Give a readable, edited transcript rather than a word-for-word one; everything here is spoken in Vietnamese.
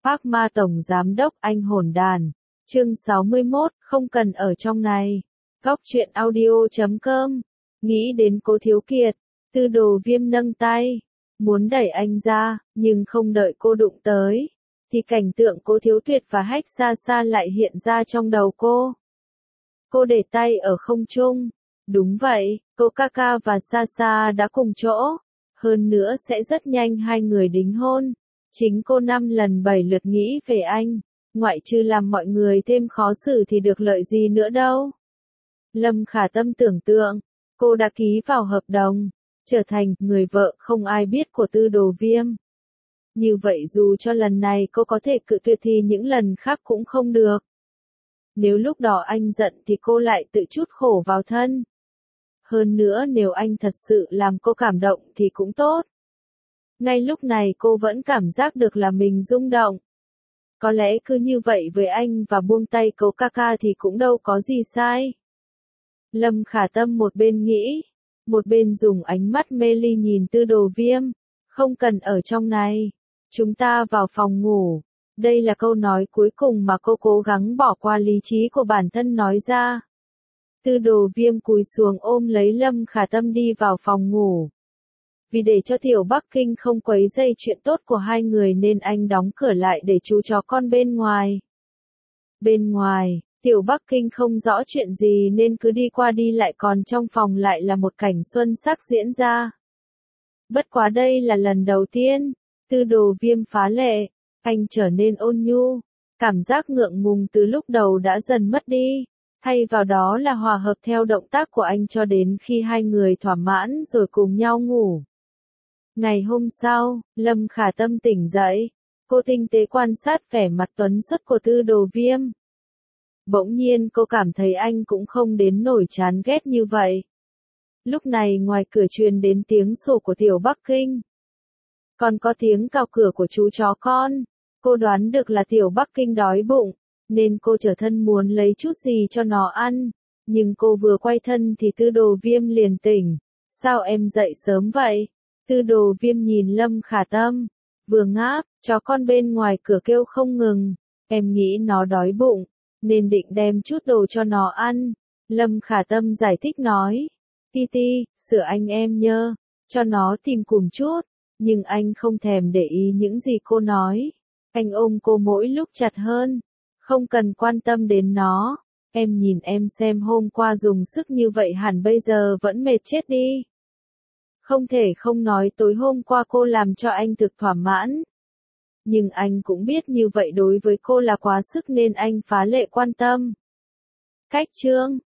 Park Ma Tổng Giám đốc Anh hồn đàn. Chương 61, không cần ở trong này. Góc truyện audio.com. Nghĩ đến Cố Thiếu Kiệt, Tư Đồ Viêm nâng tay, muốn đẩy anh ra, nhưng không đợi cô đụng tới, thì cảnh tượng Cố Thiếu Tuyệt và Hách Xa Xa lại hiện ra trong đầu cô. Cô để tay ở không trung. Đúng vậy, cô Kaka và Xa Xa đã cùng chỗ. Hơn nữa sẽ rất nhanh hai người đính hôn. Chính cô 5 lần 7 lượt nghĩ về anh, ngoại trừ làm mọi người thêm khó xử thì được lợi gì nữa đâu. Lâm Khả Tâm tưởng tượng, cô đã ký vào hợp đồng, trở thành người vợ không ai biết của Tư Đồ Viêm. Như vậy dù cho lần này cô có thể cự tuyệt thì những lần khác cũng không được. Nếu lúc đó anh giận thì cô lại tự chút khổ vào thân. Hơn nữa nếu anh thật sự làm cô cảm động thì cũng tốt. Ngay lúc này cô vẫn cảm giác được là mình rung động. Có lẽ cứ như vậy với anh và buông tay Cố Kaka thì cũng đâu có gì sai. Lâm Khả Tâm một bên nghĩ, một bên dùng ánh mắt mê ly nhìn Tư Đồ Viêm. Không cần ở trong này. Chúng ta vào phòng ngủ. Đây là câu nói cuối cùng mà cô cố gắng bỏ qua lý trí của bản thân nói ra. Tư Đồ Viêm cúi xuống ôm lấy Lâm Khả Tâm đi vào phòng ngủ. Vì để cho Tiểu Bắc Kinh không quấy rầy chuyện tốt của hai người nên anh đóng cửa lại để chú chó con bên ngoài. Bên ngoài, Tiểu Bắc Kinh không rõ chuyện gì nên cứ đi qua đi lại, còn trong phòng lại là một cảnh xuân sắc diễn ra. Bất quá đây là lần đầu tiên, Tư Đồ Viêm phá lệ, anh trở nên ôn nhu, cảm giác ngượng ngùng từ lúc đầu đã dần mất đi. Thay vào đó là hòa hợp theo động tác của anh cho đến khi hai người thỏa mãn rồi cùng nhau ngủ. Ngày hôm sau, Lâm Khả Tâm tỉnh dậy, cô tinh tế quan sát vẻ mặt tuấn xuất của Tư Đồ Viêm. Bỗng nhiên cô cảm thấy anh cũng không đến nổi chán ghét như vậy. Lúc này ngoài cửa truyền đến tiếng sủa của Tiểu Bắc Kinh. Còn có tiếng cào cửa của chú chó con. Cô đoán được là Tiểu Bắc Kinh đói bụng, nên cô trở thân muốn lấy chút gì cho nó ăn. Nhưng cô vừa quay thân thì Tư Đồ Viêm liền tỉnh. Sao em dậy sớm vậy? Tư Đồ Viêm nhìn Lâm Khả Tâm, vừa ngáp, chó con bên ngoài cửa kêu không ngừng. Em nghĩ nó đói bụng, nên định đem chút đồ cho nó ăn. Lâm Khả Tâm giải thích nói. Ti, sửa anh em nhơ, cho nó tìm cùm chút. Nhưng anh không thèm để ý những gì cô nói. Anh ôm cô mỗi lúc chặt hơn. Không cần quan tâm đến nó. Em nhìn em xem hôm qua dùng sức như vậy hẳn bây giờ vẫn mệt chết đi. Không thể không nói tối hôm qua cô làm cho anh thực thỏa mãn. Nhưng anh cũng biết như vậy đối với cô là quá sức nên anh phá lệ quan tâm. Cách chương